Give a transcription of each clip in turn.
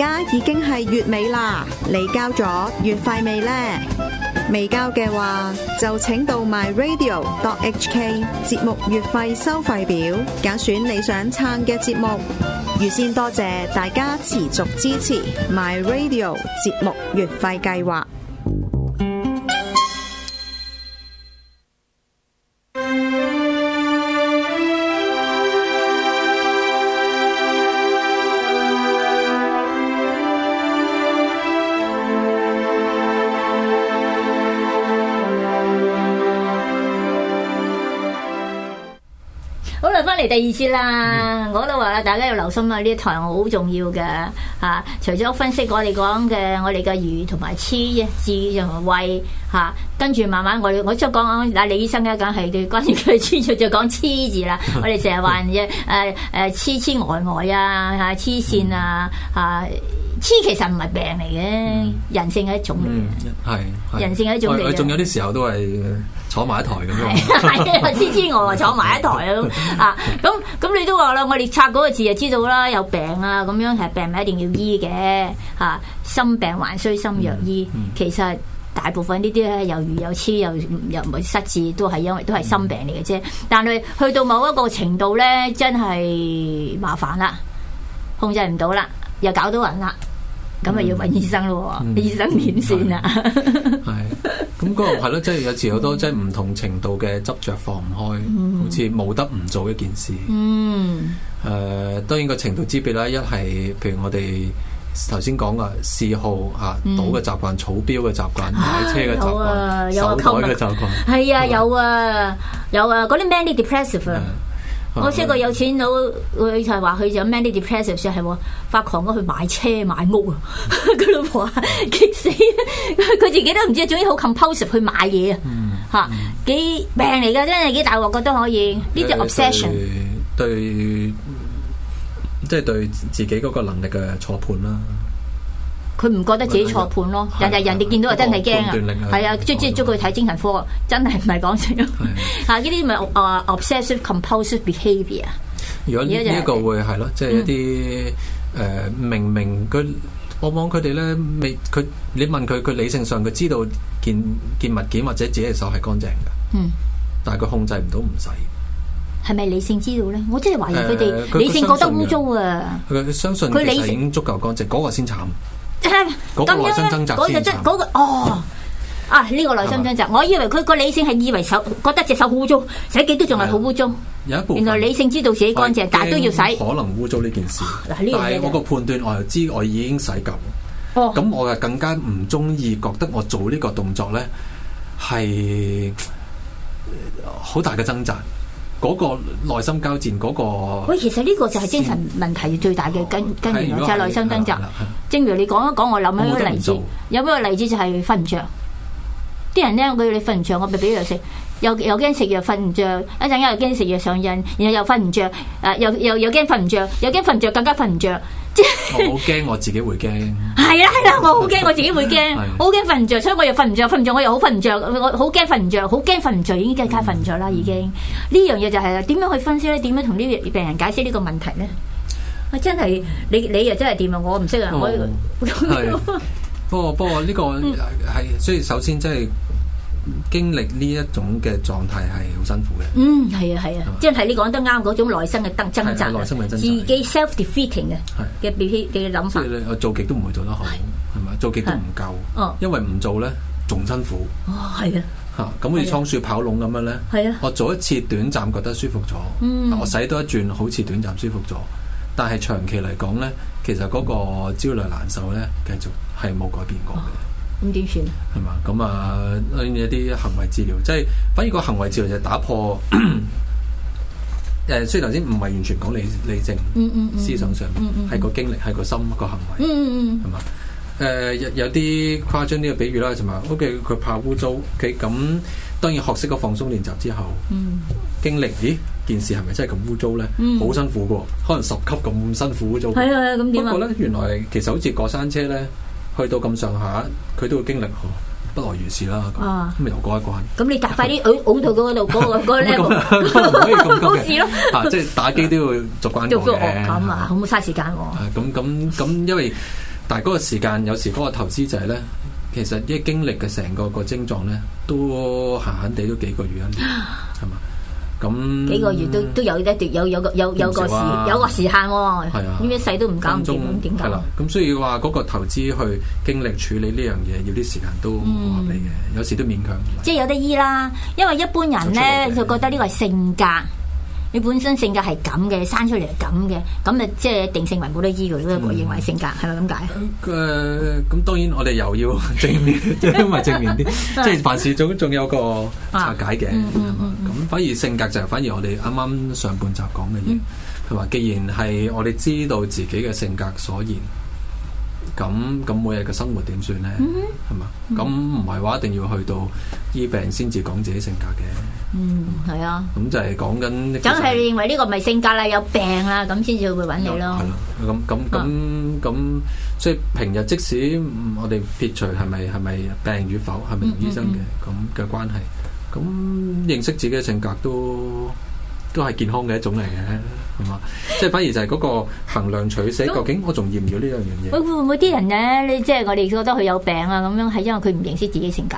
家已經係月尾啦，你交咗月費未呢？未交嘅話，就請到 myradio.hk 節目月費收費表，揀選你想撐嘅節目。預先多謝大家持續支持 myradio 節目月費計劃。 翻嚟第二節啦，我都話啦，大家要留心啊！呢一台好重要嘅嚇，除咗分析我哋講嘅我哋嘅魚同埋黐字同埋胃嚇，跟住慢慢我即係講嗱，李醫生咧梗係對關於佢黐就講黐字啦。我哋成日話嘅黐啊嚇，黐線啊嚇，黐其實唔係病嚟嘅，人性係一種嚟嘅，係人性係一種嚟嘅。 仲有啲時候都係坐埋一台咁樣， 係黐坐埋一台啊！咁你都話啦，我哋拆嗰個字就知道啦，有病啊咁樣，係病咪一定要醫嘅嚇，心病還須心藥醫。其實大部分呢啲咧，又魚又黐又唔係失智，都係因為都係心病嚟嘅啫。但係去到某一個程度咧，真係麻煩啦，控制唔到啦，又搞到人啦。咁咪要問醫生咯，醫生點算啊？ 係咁嗰個係咯，即係有時好多即係唔同程度嘅執着放唔開，好似冇得唔做一件事。當然個程度之別啦，一係譬如我哋頭先講嘅嗜好嚇，賭嘅習慣、草標嘅習慣、買車嘅習慣、手袋嘅習慣， 係啊，有啊，嗰啲 many depressive 啊。我識個有錢佬，佢就係話佢就 many depressive 係喎，發狂咗去買車買屋啊！佢老婆激死，佢自己都唔知，總之好 compulsive 去買嘢啊！嚇幾病嚟㗎，真係幾大鑊，覺得可以呢啲 obsession 對，即係對自己嗰個能力嘅錯判啦。 佢唔覺得自己錯判咯，人哋見到就真係驚啊！係啊，即係捉佢睇精神科，真係唔係講笑嚇。呢啲咪obsessive compulsive behaviour。 如果呢一個會係咯，即係一啲明佢，往往佢哋咧未佢，你問佢理性上佢知道件物件或者自己嘅手係乾淨嘅，但係佢控制唔到唔使。係咪理性知道咧？我真係懷疑佢哋理性覺得污糟啊！佢相信佢理性已經足夠乾淨，嗰個先慘。嗰個內心掙扎先慘。嗰個呢個內心掙扎，我以為佢個理性係以為手覺得隻手好污糟，洗幾都仲係好污糟。有一部分原來理性知道自己乾淨，但係都要洗。可能污糟呢件事，但係我個判斷我又知我已經洗夠。咁我又更加唔中意，覺得我做呢個動作咧係好大嘅掙扎。嗰個內心交戰嗰個，喂，其實呢個就係精神問題最大嘅根源，就係內心掙扎。正如你講一講，我諗起一個例子，有咩個例子就係瞓唔着。啲人咧，佢你瞓唔着，我咪俾藥食，又驚食藥瞓唔着，一陣間又驚食藥上癮，然後又瞓唔着，又驚瞓唔着，又驚瞓唔着，更加瞓唔着。我好驚我自己會驚。係啦，我好驚我自己會驚，好驚瞓唔着，所以我又瞓唔着，我又好瞓唔着，我好驚瞓唔着，好驚瞓唔着，已經梗係瞓唔着啦，已經。呢樣嘢就係點樣去分析咧？點樣同呢啲病人解釋呢個問題咧？真係你又真係掂啊！我唔識啊！不過呢個係，所以首先即係經歷呢一種嘅狀態係好辛苦嘅。係啊，即係你講得啱，嗰種內心嘅掙扎，自己 self-defeating 嘅諗法。即係我做極都唔會做得好，係咪？做極都唔夠，因為唔做咧仲辛苦。係啊，咁好似倉鼠跑籠咁樣咧。係啊，我做一次短暫覺得舒服咗，我洗多一轉好似短暫舒服咗，但係長期嚟講咧，其實嗰個焦慮難受咧，繼續係冇改變過嘅。咁點算？係嘛？咁啊，一啲行為治療，即係反而個行為治療就打破所以頭先唔係完全講理性，思想上面係個經歷，係個心個行為，係嘛？有啲誇張呢個比喻啦，就話 OK， 佢怕污糟 ，OK， 咁當然學識個放鬆練習之後，經歷件事係咪真係咁污糟咧？好辛苦嘅，可能10級咁辛苦污糟。係啊，咁點啊？不過咧，原來其實好似過山車咧，去到咁上下，佢都會經歷不外如是啦。咁咪又過一關。咁你夾快啲拱到嗰度嗰個 level， 唔可以咁急嘅。即係打機都要逐關過嘅。咁啊，好冇嘥時間喎。咁，因為但係嗰個時間有時嗰個投資者咧，其實一經歷嘅成個症狀咧，都閒閒地都幾個月一年，係嘛？咁幾個月都有一段有個時限喎， 係啊， 一世都唔搞唔掂咁點搞？ 係啦，咁所以話嗰個投資去經歷處理呢樣嘢，要啲時間都合理嘅，有時都勉強。 即係有得醫啦，因為一般人咧就覺得呢個係性格。你本身性格係咁嘅，生出嚟係咁嘅，咁啊即係定性為冇得醫嘅。我認為性格係咪咁解？ 咁當然我哋又要正面，因為正面啲，即係凡事總有個拆解嘅。咁反而性格就係反而我哋啱啱上半集講嘅嘢，係嘛？既然係我哋知道自己嘅性格所言，咁每日嘅生活點算咧？係嘛？咁唔係話一定要去到醫病先至講自己性格嘅。 係啊。 咁就係講緊， 梗係你認為呢個唔係性格啦，有病啦，咁先至會揾你咯。 係咯，咁，所以平日即使我哋撇除係咪病與否，係咪同醫生嘅咁嘅關係，咁認識自己嘅性格都係健康嘅一種嚟嘅，係嘛？即係反而就係嗰個衡量取捨，究竟我仲要唔要呢樣嘢？ 會唔會啲人咧？你即係我哋覺得佢有病啊，咁樣係因為佢唔認識自己性格。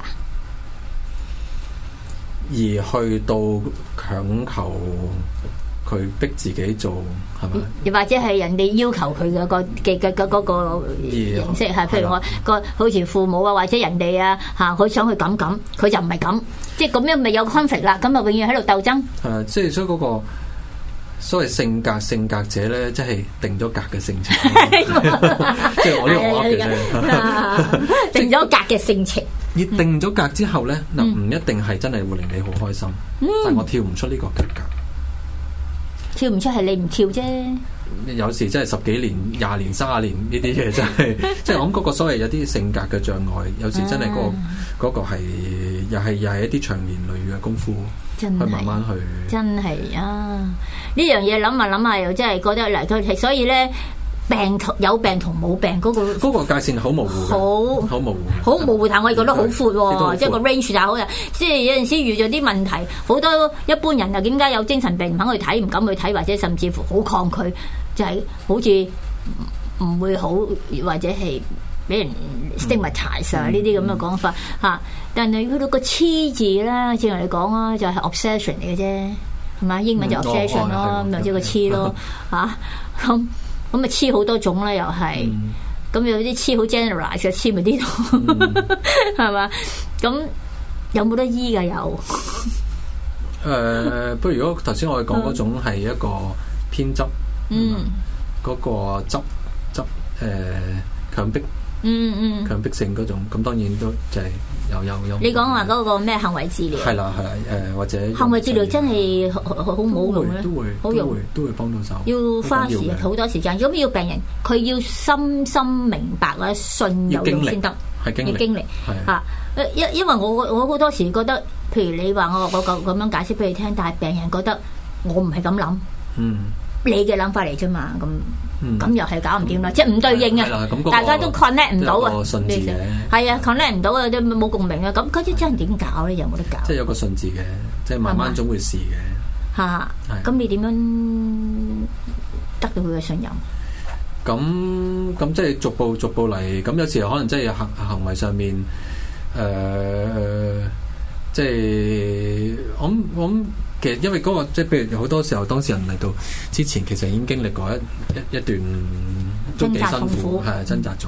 而去到強求佢逼自己做，係咪？又或者係人哋要求佢嘅嗰個形式係，譬如我個好似父母啊，或者人哋啊嚇，佢想去咁，佢就唔係咁，即係咁樣咪有 conflict 啦，咁啊永遠喺度鬥爭。 即係所以嗰個所謂性格者咧，即係定咗格嘅性情，即係我呢個嘅啫， 定咗格嘅性情。 而定咗格之後咧，嗱唔一定係真係會令你好開心，但係我跳唔出呢個格， 跳唔出係你唔跳啫。 有時真係10幾年、20年、30年呢啲嘢真係，即係我諗嗰個所謂有啲性格嘅障礙，有時真係嗰個係又係一啲長年累月嘅功夫，去慢慢去。 真係啊！呢樣嘢諗下諗下又真係覺得嚟，所以咧。有病同冇病嗰個界線好模糊，好模糊， 好模糊，但我哋覺得好闊喎，即係個 range 就好。即係有陣時遇咗啲問題，好多一般人又點解有精神病唔肯去睇，唔敢去睇，或者甚至乎好抗拒，就係好似唔會好，或者係俾人 stigmatize 啊呢啲咁嘅講法嚇。但係去到個痴字咧，正如你講啊，就係 obsession 嚟嘅啫，係咪？英文就 obsession 咯，咁就即係個痴咯嚇咁咪黐好多種啦，又係咁有啲黐好 generalize 嘅黐咪呢度係嘛？咁有冇得醫㗎？有不如如果頭先我哋講嗰種係一個偏執，嗰個執強迫，強迫性嗰種，咁當然都就係有。你講話嗰個咩行為治療？ 係啦，或者行為治療真係好冇用咧，好用都會幫到手。 要花好多時間，咁要病人佢要深深明白或者信有用先得， 係經歷嚇。因為我好多時覺得，譬如你話我咁樣解釋俾你聽，但係病人覺得我唔係咁諗，你嘅諗法嚟啫嘛，咁又係搞唔掂啦，即係唔對應啊！大家都 connect 唔到啊，係啊 connect 唔到啊，都冇共鳴啊！咁嗰啲真係點搞咧？有冇得搞？ 即係有個順字嘅，即係慢慢總會試嘅。 嚇！咁你點樣得到佢嘅信任？ 咁即係逐步嚟。咁有時可能即係行為上面，即係我諗。其實因為嗰個即係譬如好多時候當事人嚟到之前，其實已經經歷過一段都幾辛苦，係掙扎咗。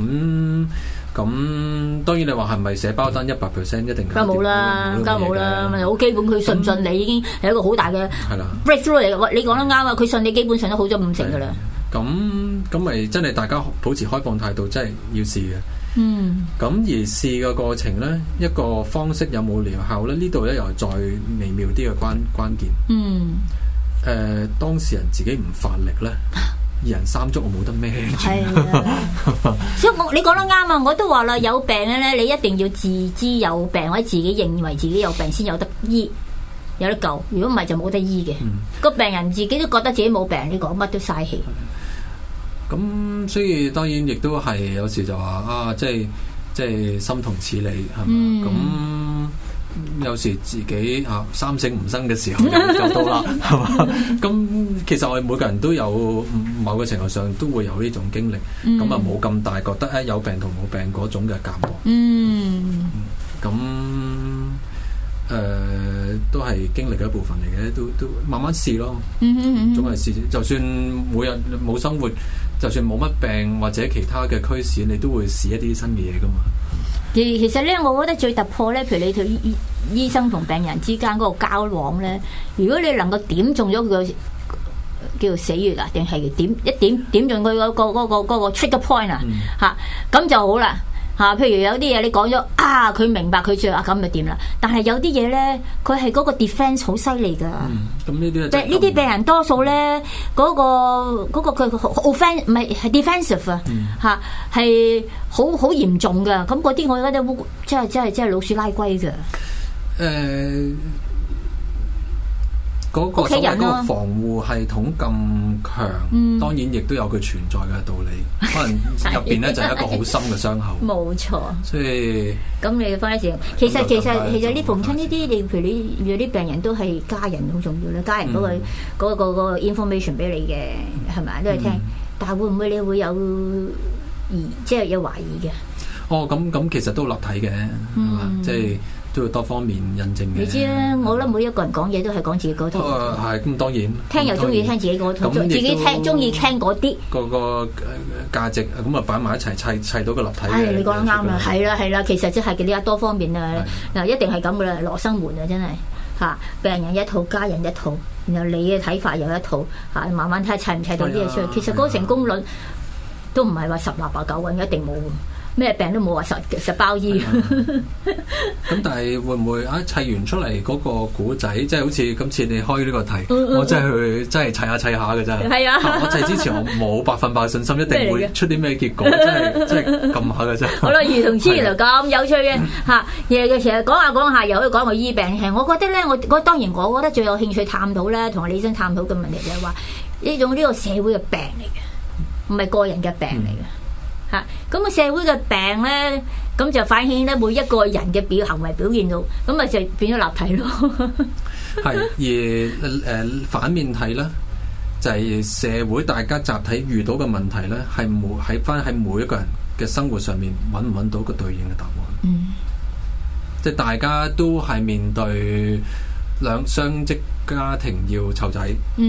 咁當然你話係咪寫包單100% 一定？ 梗冇啦，好基本。佢信唔信你已經係一個好大嘅 breakthrough 嚟嘅。你講得啱啊！佢信你基本上都好咗50%噶啦。咁咪真係大家保持開放態度，真係要試嘅。咁而試嘅過程咧，一個方式有冇療效咧？呢度咧又係再微妙啲嘅關鍵。當事人自己唔發力咧，2人3足我冇得孭。係所以你講得啱啊！我都話啦，有病嘅咧，你一定要自知有病，或者自己認為自己有病先有得醫，有得救。如果唔係就冇得醫嘅。個病人自己都覺得自己冇病，你講乜都嘥氣。 咁所以當然亦都係有時就話啊，即係心同此理係嘛？咁有時自己三省吾身嘅時候就到啦，係嘛？咁其實我哋每個人都有某個程度上都會有呢種經歷，咁啊冇咁大覺得有病同冇病嗰種嘅隔膜。咁都係經歷嘅一部分嚟嘅，都慢慢試咯。總係試，就算每日冇生活，就算冇乜病或者其他嘅驅使，你都會試一啲新嘅嘢噶嘛。 其實咧，我覺得最突破咧，譬如你同醫生同病人之間嗰個交往咧，如果你能夠點中咗佢個叫做死穴啊，定係點中佢嗰個 trigger point 啊，咁就好啦。譬如有啲嘢你講咗佢明白佢最咁就掂啦。但係有啲嘢咧，佢係嗰個 defense 好犀利噶。 咁呢啲呢啲病人多數咧，嗰個佢 offense 唔係 defensive 係好嚴重噶。咁嗰啲我覺得真係老鼠拉龜噶。 嗰個所謂嗰個防護系統咁強，當然亦都有佢存在嘅道理。可能入邊咧就係一個好深嘅傷口。冇錯。所以咁你翻一時，其實呢逢親呢啲，你譬如你遇到啲病人都係家人好重要啦，家人嗰個 information 俾你嘅係咪都係聽？但係會唔會你會有即係有懷疑嘅？ 咁其實都立體嘅，係嘛？即係。都要多方面印證嘅。 你知啦，我覺得每一個人講嘢都係講自己嗰套。 係咁當然。聽又中意聽自己嗰套，自己聽中意聽嗰啲。 個價值咁啊擺埋一齊砌到個立體嘅。 你講得啱啦，係啦，其實即係嘅呢多方面啊，嗱一定係咁噶啦，羅生門啊真係病人一套，家人一套，然後你嘅睇法又一套慢慢睇砌唔砌到啲嘢出嚟。其實嗰個成功率都唔係話十拿八九穩，一定冇。咩病都冇話實包醫。 咁但係會唔會砌完出嚟嗰個古仔，即係好似今次你開呢個題，我真係砌下嘅啫。係啊，我砌之前我冇100%信心，一定會出啲咩結果，真係撳下嘅啫。好啦，兒童之原來咁有趣嘅嘢，其實講下又可以講個醫病。係我覺得咧，我當然我覺得最有興趣探討咧，同我醫生探討嘅問題就係話呢個社會嘅病嚟嘅，唔係個人嘅病嚟嘅。咁個社會嘅病咧，咁就反映咧每一個人嘅行為表現到，咁咪就變咗立體咯。係而反面睇咧，就係社會大家集體遇到嘅問題咧，係喺每一個人嘅生活上面揾唔揾到個對應嘅答案。即係大家都係面對雙職家庭要湊仔。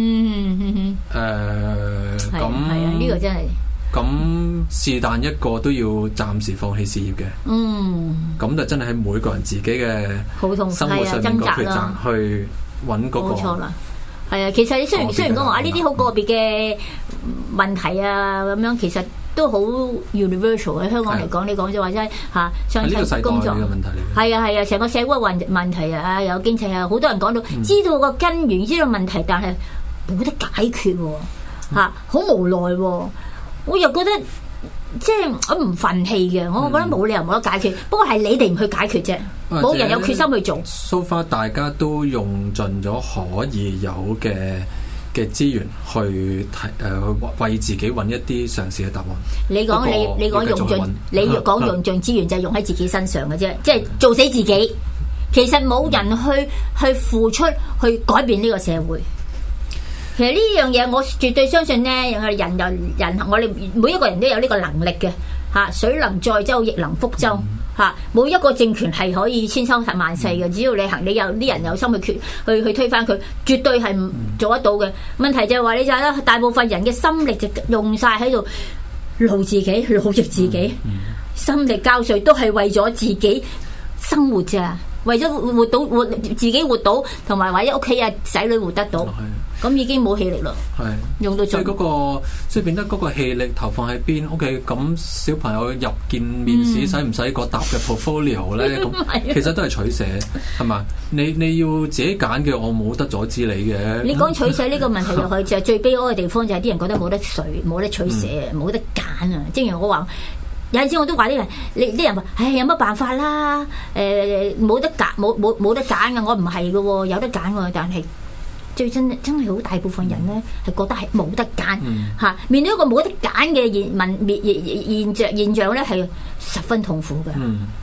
咁係啊，呢個真係。咁是但一個都要暫時放棄事業嘅，咁就真係喺每個人自己嘅生活上面個抉擇去揾嗰個。冇錯啦，係啊，其實雖然講話呢啲好個別嘅問題啊，咁樣其實都好 universal 喺香港嚟講，你講咗話真係雙親工作嘅問題嚟嘅。係啊，成個社會問題啊，有經濟啊，好多人講到知道個根源，知道問題，但係冇得解決喎，好無奈喎。我又覺得即係我唔憤氣嘅，我覺得冇理由冇得解決，不過係你哋唔去解決啫，冇人有決心去做。So far 大家都用盡咗可以有嘅資源去為自己揾一啲嘗試嘅答案。你講用盡資源就係用喺自己身上嘅啫，即係做死自己。其實冇人去付出去改變呢個社會。其實呢樣嘢，我絕對相信咧，人我哋每一個人都有呢個能力嘅水能載舟，亦能覆舟冇一個政權係可以千秋萬世嘅，只要你有啲人有心去推翻佢，絕對係唔做得到嘅。問題就係話你就係啦，大部分人嘅心力就用晒喺度勞自己、勞役自己，心力交瘁都係為咗自己生活咋，為咗活自己活到，同埋為咗屋企人仔女活得到。咁已經冇氣力啦，用到盡。所以所以變得嗰個氣力投放喺邊 ？OK， 咁小朋友入見面試使唔使個答嘅 portfolio 咧？咁其實都係取捨，係嘛？你要自己揀嘅，我冇得阻止你嘅。你講取捨呢個問題又就係最悲哀嘅地方，就係啲人覺得冇得取捨，冇得揀啊！正如我話，有陣時我都話啲人，啲人話，有乜辦法啦？冇得揀，冇得揀嘅，我唔係嘅喎，有得揀嘅，但係。最真係好大部分人咧係覺得係冇得揀面對一個冇得揀嘅現象咧係十分痛苦嘅。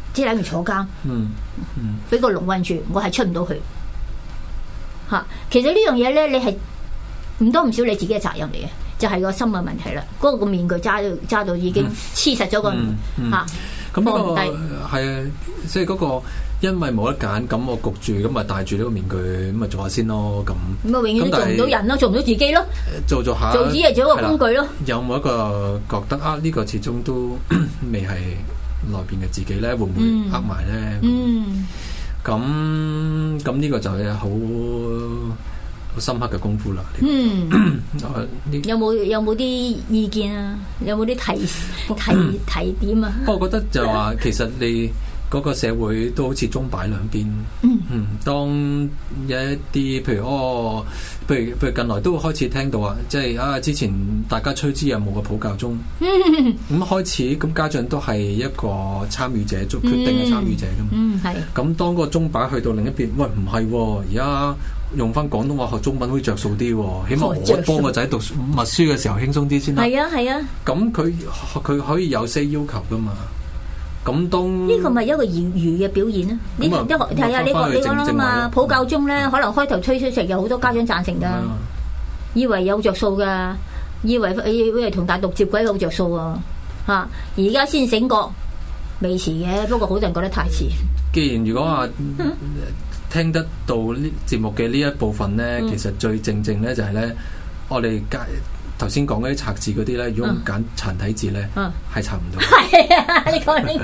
即係等於坐監，俾個籠困住，我係出唔到去。嚇，其實呢樣嘢咧，你係唔多唔少你自己嘅責任嚟嘅，就係個心嘅問題啦。嗰個面具揸到已經黐實咗個嚇， 咁呢個係啊，即係嗰個因為冇得揀，咁我焗住，咁咪戴住呢個面具，咁咪做下先咯。咁啊，永遠都做唔到人咯，做唔到自己咯。 做下， 做只係做一個工具咯。 有冇一個覺得啊？呢個始終都未係內邊嘅自己咧，會唔會呃埋咧？咁呢個就係好深刻嘅功夫啦。 有冇啲意見啊？有冇啲提點啊？ 不過我覺得就話其實你嗰個社會都好似鐘擺兩邊。當有一啲譬如近來都開始聽到啊，即係之前大家趨之若鶩嘅普教中，咁開始咁家長都係一個參與者，做決定嘅參與者噶嘛。係。咁當個鐘擺去到另一邊，喂唔係，而家用翻廣東話學中文會着數啲，起碼我幫個仔讀默書嘅時候輕鬆啲先啦。係啊。咁佢可以有些要求噶嘛。咁當呢個咪一個業餘嘅表現咧？你係啊，你講啦嘛，普教中咧，可能開頭推出時有好多家長贊成噶，以為有着數噶，以為同大陸接軌有着數啊，嚇！而家先醒覺，未遲嘅，不過好多人覺得太遲。 既然如果話聽得到呢節目嘅呢一部分咧，其實最正咧就係咧，我哋頭先講嗰啲拆字嗰啲咧，如果唔揀殘體字咧，係拆唔到。係啊，你講得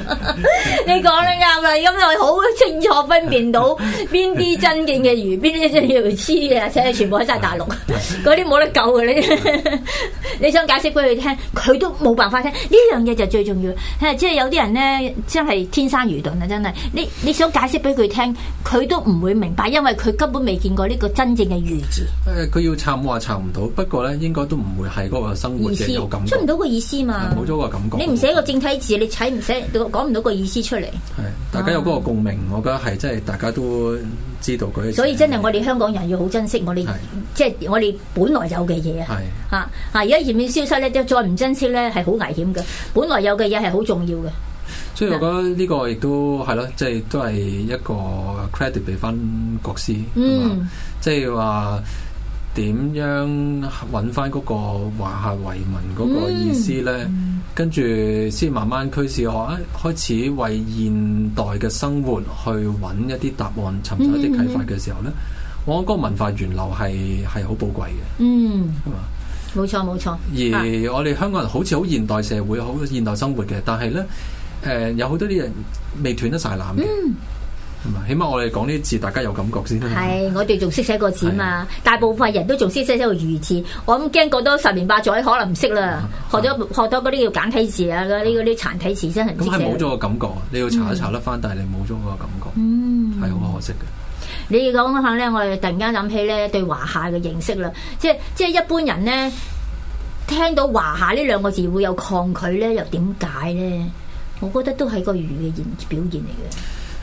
啱啦，咁就好清楚分辨到邊啲真正嘅魚，邊啲真正嘅黐嘅，而且全部喺晒大陸，嗰啲冇得救嘅。你想解釋俾佢聽，佢都冇辦法聽。呢樣嘢就最重要。即係有啲人咧，真係天生愚鈍啊！真係，你想解釋俾佢聽，佢都唔會明白，因為佢根本未見過呢個真正嘅魚字。 佢要拆冇話拆唔到，不過咧應該都唔會係嗰個生活嘅有感覺， 出唔到個意思嘛， 冇咗個感覺。 你唔寫個正體字，你睇唔寫，講唔到個意思出嚟。 係大家有嗰個共鳴，我覺得係真係大家都知道嗰啲。 所以真係我哋香港人要好珍惜我哋，即係我哋本來有嘅嘢啊！嚇而家漸漸消失咧，再唔珍惜咧係好危險嘅。本來有嘅嘢係好重要嘅。 所以我覺得呢個亦都係咯，即係都係一個 credit 俾翻國師，即係話。點樣揾翻嗰個華夏為民嗰個意思咧？跟住先慢慢驅使我開始為現代嘅生活去揾一啲答案，尋找一啲啟發嘅時候咧，我覺得嗰個文化源流係好寶貴嘅。係嘛？ 冇錯冇錯。 而我哋香港人好似好現代社會、好現代生活嘅，但係咧有好多啲人未斷得晒纜嘅。起碼我哋講呢啲字，大家有感覺先。 係，我哋仲識寫個字嘛？大部分人都仲識寫個魚字。我咁驚過多10年8載，可能唔識啦。學到嗰啲叫簡體字啊，嗰啲殘體字真係唔識寫。咁係冇咗個感覺，你要查一查得翻，但係你冇咗個感覺，係好可惜嘅。 你講下咧，我哋突然間諗起咧對華夏嘅認識啦。即係一般人咧聽到華夏呢2個字會有抗拒咧，又點解咧？我覺得都係個語嘅表現嚟嘅。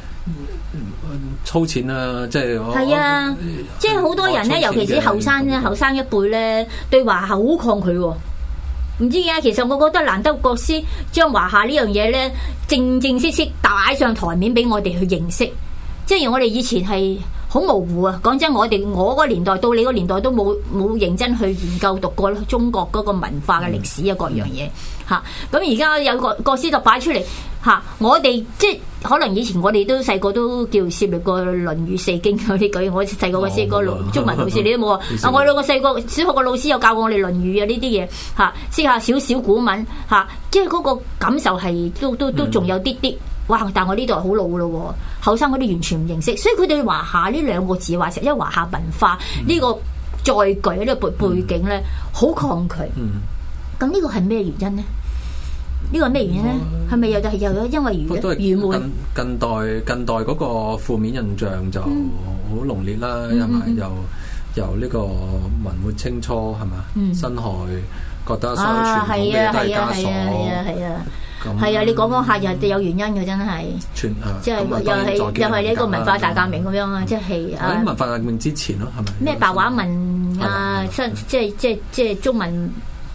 粗淺啦，即係係啊，即係好多人咧，尤其是後生咧，後生一輩咧，對華夏好抗拒。唔知嘅，其實我覺得難得國師將華夏呢樣嘢咧，正式帶上台面俾我哋去認識。即係我哋以前係好模糊啊！講真，我個年代到你個年代都冇認真去研究讀過中國嗰個文化嘅歷史啊，各樣嘢嚇。咁而家有個國師就擺出嚟嚇，我哋即係可能以前我哋都細個都叫涉獵過《論語》《四經》嗰啲句。我細個嘅時個中文老師你都冇啊！我兩個細個小學嘅老師有教過我哋《論語》啊呢啲嘢嚇，識下少少古文嚇，即係嗰個感受係都仲有啲啲。哇！但我呢度好老咯，後生嗰啲完全唔認識，所以佢對華夏呢2個字話成，因為華夏文化呢個載具呢個背景咧，好抗拒。咁呢個係咩原因呢？呢個係咩原因咧？係咪又有因為愚昧？ 近代嗰個負面印象就好濃烈啦，係咪？由呢個文末清初係嘛？辛亥覺得所有傳統嘅都係枷鎖。 係啊，你講下又有原因嘅，真係。即係又係呢個文化大革命咁樣啊！即係喺文化大革命之前咯，係咪？ 咩白話文啊？即係中文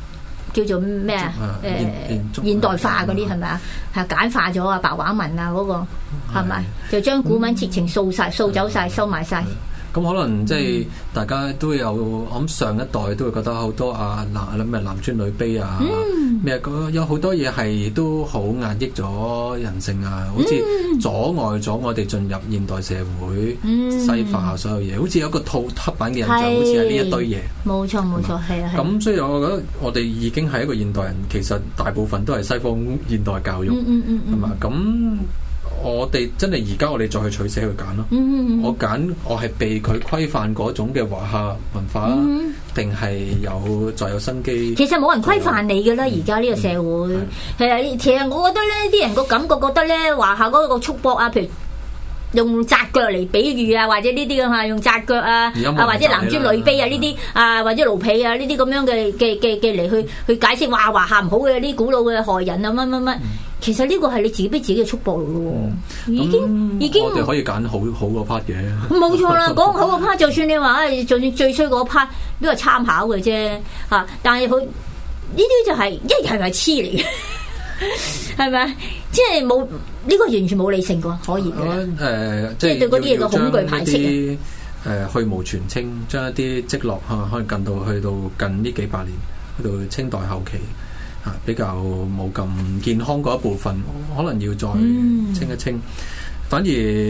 叫做咩啊？現代化嗰啲係咪啊？係簡化咗啊，白話文啊嗰個係咪？就將古文切情掃走晒，收埋晒。 咁可能即係大家都有，我諗上一代都會覺得好多咩男尊女卑啊，咩有好多嘢係都好壓抑咗人性啊，好似阻礙咗我哋進入現代社會，西化所有嘢，好似有一個刻板嘅印象，好似係呢一堆嘢。冇錯，係啊。咁所以我覺得我哋已經係一個現代人，其實大部分都係西方現代教育，係嘛？咁我哋真係而家我哋再去取捨去揀咯。我係被佢規範嗰種嘅華夏文化，定係再有生機？其實冇人規範你㗎啦，而家呢個社會係啊。其實我覺得咧，啲人個感覺覺得咧，華夏嗰個束縛啊，譬如用紮腳嚟比喻啊，或者呢啲咁啊，用紮腳啊，或者男尊女卑啊呢啲啊，或者奴婢啊呢啲咁樣嘅嚟去解釋話華夏唔好嘅啲古老嘅害人啊乜。其實呢個係你自己逼自己嘅束縛咯喎，已經我哋可以揀好嗰 part 嘅。冇錯啦，講好嗰 part， 就算你話就算最衰嗰 part 都係參考嘅啫嚇。但係佢呢啲就係一係咪黐嚟嘅，係咪？即係冇呢個完全冇理性㗎，可以嘅。即係對嗰啲嘢嘅恐懼排斥。去蕪存菁，將一啲積落可能去到近呢幾百年，去到清代後期。比較冇咁健康嗰一部分，可能要再清一清。反而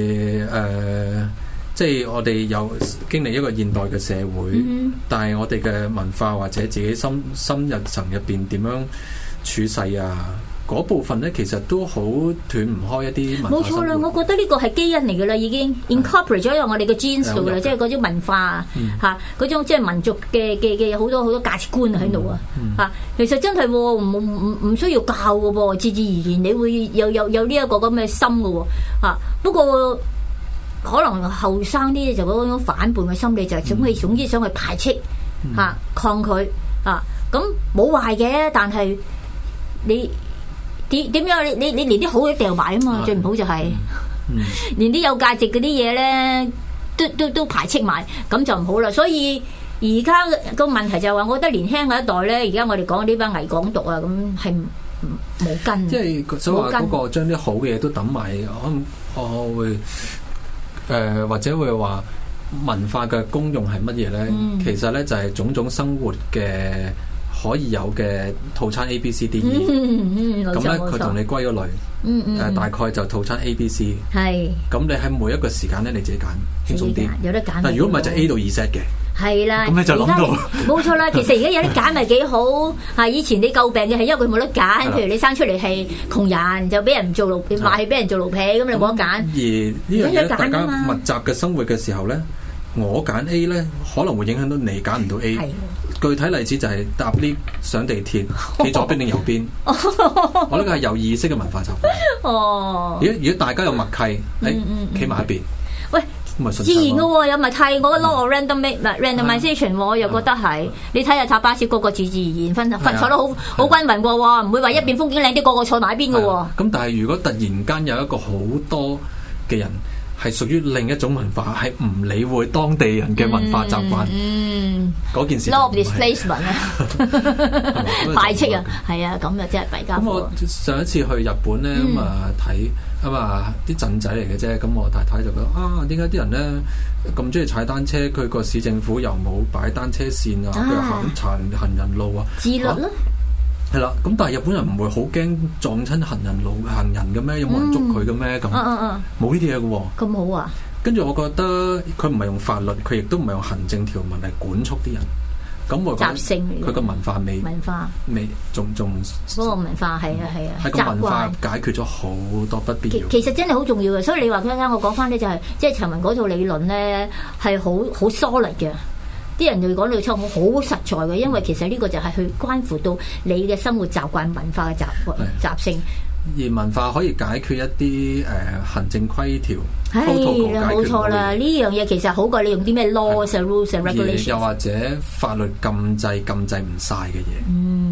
即係我哋有經歷一個現代嘅社會，但係我哋嘅文化或者自己深入層入邊點樣處世啊？嗰部分咧，其實都好斷唔開一啲文化。冇錯啦，我覺得呢個係基因嚟㗎啦，已經 incorporate 咗入我哋嘅 genes 度啦，即係嗰種文化嚇，嗰種即係民族嘅好多價值觀喺度啊嚇。其實真係唔需要教㗎喎，自然你會有呢一個咁嘅心㗎喎嚇。不過可能後生啲就嗰種反叛嘅心理就係總之想去排斥嚇、抗拒啊。咁冇壞嘅，但係你。點樣？你連啲好嘢掉埋啊嘛！最唔好就係、連啲有價值嗰啲嘢咧，都排斥埋，咁就唔好啦。所以而家個問題就係話，我覺得年輕嘅一代咧，而家我哋講呢班偽港獨啊，咁係冇根。即係所謂嗰個將啲好嘅嘢都抌埋，我會或者會話文化嘅功用係乜嘢咧？其實咧就係種種生活嘅。可以有嘅套餐 A、B、C、D、E， 咁咧佢同你歸咗類，大概就套餐 A、B、C。係。咁你喺每一個時間咧，你自己揀，輕鬆啲。有得揀。但如果唔係就 A 到 Z 嘅。係啦。咁你就諗到。冇錯啦，其實而家有得揀咪幾好。係以前你詬病嘅係因為佢冇得揀，譬如你生出嚟係窮人，就俾人做奴，賣去俾人做奴婢，咁你冇得揀。而呢樣嘢大家密集嘅生活嘅時候咧，我揀 A 咧，可能會影響到你揀唔到 A。具體例子就係搭 lift 上地鐵，企左邊定右邊？我呢個係有意識嘅文化習慣。如果大家有默契，企埋一邊。喂，自然嘅喎，有默契。我覺得 law of randomization， 我又覺得係。你睇下搭巴士，個個自然分坐得好均勻喎，唔會話一邊風景靚啲，個個坐埋一邊嘅喎。咁但係如果突然間有一個好多嘅人係屬於另一種文化，係唔理會當地人嘅文化習慣。嗰件事 law of displacement 啊，排斥啊，係啊，咁啊真係弊家伙。咁我上一次去日本咧，咁啊睇啲鎮仔嚟嘅啫，咁我太太就覺得點解啲人咧咁中意踩單車？佢個市政府又冇擺單車線啊，佢又行人路啊，自律啦。係啦，咁但係日本人唔會好驚撞親行人嘅咩？有冇人捉佢嘅咩？咁冇呢啲嘢嘅喎。咁好啊！跟住我覺得佢唔係用法律，佢亦都唔係用行政條文嚟管束啲人。咁我覺得佢個文化未仲嗰個文化係啊，係個文化解決咗好多不必要。其實真係好重要嘅，所以你話聽我講翻咧，就係即係陳文嗰套理論咧係好 solid 嘅。啲人就講到抽好實在嘅，因為其實呢個就係去關乎到你嘅生活習慣、文化嘅習性。而文化可以解決一啲行政規條，係啦，冇錯啦。呢樣嘢其實好過你用啲咩 laws、rules、regulations，又或者法律禁制唔晒嘅嘢。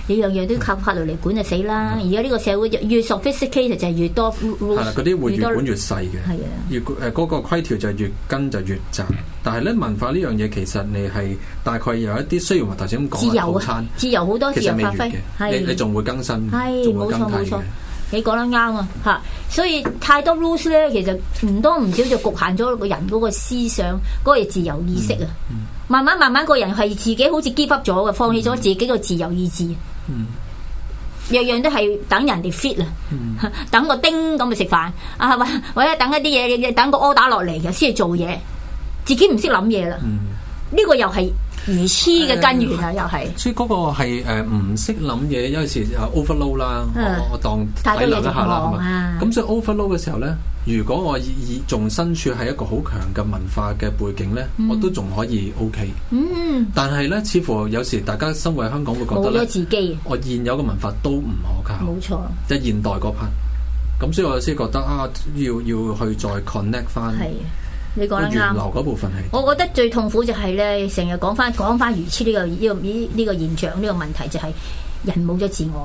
你樣樣都靠法律嚟管就死啦。而家呢個社會越 sophisticated 就係越多 rules， 係啦，嗰啲會越管越細嘅。 係啊， 越嗰個規條就越跟就越窄。但係咧文化呢樣嘢其實你係大概有一啲需要，頭先咁講自由啊， 自由好多自由發揮， 你仲會更新， 係仲會更冇錯替嘅。 你講得啱啊！嚇，所以太多 rules 咧，其實唔多唔少就局限咗個人嗰個思想嗰個自由意識啊。慢慢個人係自己好似 give up 咗嘅，放棄咗自己個自由意志。樣樣都係等人哋 fit 啊，等個叮咁去食飯啊，或者等一啲嘢，等個 order 落嚟嘅先去做嘢，自己唔識諗嘢啦。呢個又係愚痴嘅根源啊，又係。所以嗰個係唔識諗嘢，有時 overload 啦，我當體諒一下啦。咁所以 overload 嘅時候咧，如果我仲身處係一個好強嘅文化嘅背景咧，我都仲可以 OK。但係咧，似乎有時大家生活喺香港會覺得咧， 冇咗自己， 我現有嘅文化都唔可靠。 冇錯， 即係現代嗰 part。咁所以我先覺得啊，要去再 connect 翻。 你講得啱， 源流嗰部分係， 我覺得最痛苦就係咧，成日講翻愚痴呢個現象，呢個問題就係人冇咗自我，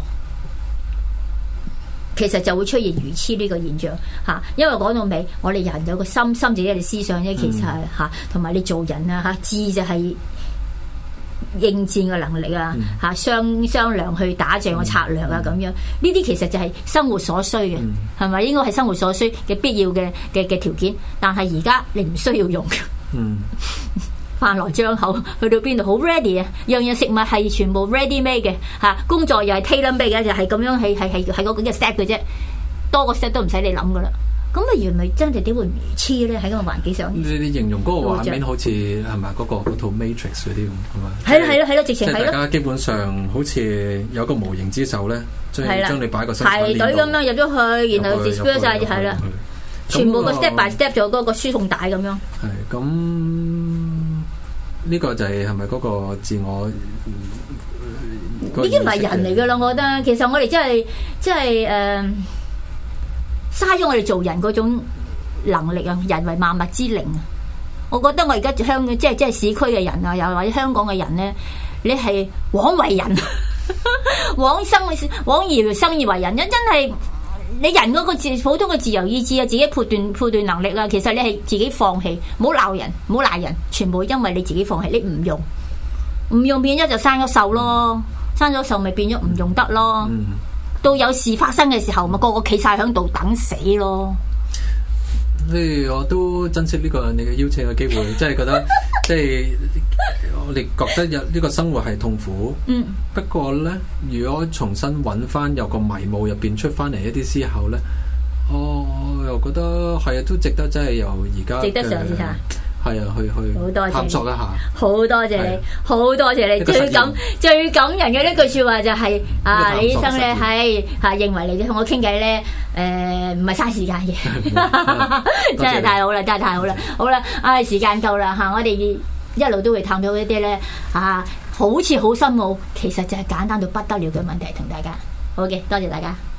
其實就會出現愚痴呢個現象嚇。因為講到尾，我哋人有個心自己嘅思想啫，其實係嚇，同埋你做人啊嚇，智就係應戰嘅能力啊嚇，商量去打仗嘅策略啊咁樣，呢啲其實就係生活所需嘅，係咪？應該係生活所需嘅必要嘅條件，但係而家你唔需要用嘅。飯來張口，去到邊度好 ready 啊！樣樣食物係全部 ready made 嘅嚇，工作又係 tailor made 嘅，就係咁樣係嗰幾個 step 嘅啫，多個 step 都唔使你諗噶啦。咁啊，原來真係點會愚痴咧？喺個環境上， 你形容嗰個畫面好似係咪嗰套 Matrix 嗰啲咁係嘛？ 係咯，直情係咯。 大家基本上好似有個無形之手咧，將你擺個身排隊咁樣入咗去，然後 display 晒係啦，全部個 step by step 咗嗰個輸送帶咁樣。 係咁，呢個就係咪嗰個自我？ 已經唔係人嚟噶啦，我覺得。其實我哋真係嘥咗我哋做人嗰種能力啊！人為萬物之靈啊！我覺得我而家即係市區嘅人啊，又或者香港嘅人咧，你係枉為人，枉而生而為人，真係你人嗰個普通嘅自由意志啊，自己判斷能力啊，其實你係自己放棄，唔好鬧人，唔好賴人，全部因為你自己放棄，你唔用變咗就生咗銹咯，生咗銹咪變咗唔用得咯。到有事發生嘅時候，咪個個企晒喺度等死咯。 我都珍惜呢個你嘅邀請嘅機會，即係覺得即係我哋覺得有呢個生活係痛苦。不過咧，如果重新揾翻有個迷霧入邊出翻嚟一啲思考咧，我又覺得係啊，都值得，真係由而家值得嘗試下。 係啊，去探索一下。 好多謝你，好多謝你。最感人嘅呢句説話就係李醫生咧係認為你同我傾偈咧，唔係嘥時間嘅，真係太好啦，真係太好啦。好啦，時間夠啦嚇，我哋一路都會探討一啲咧好似好深奧，其實就係簡單到不得了嘅問題同大家。好嘅，多謝大家。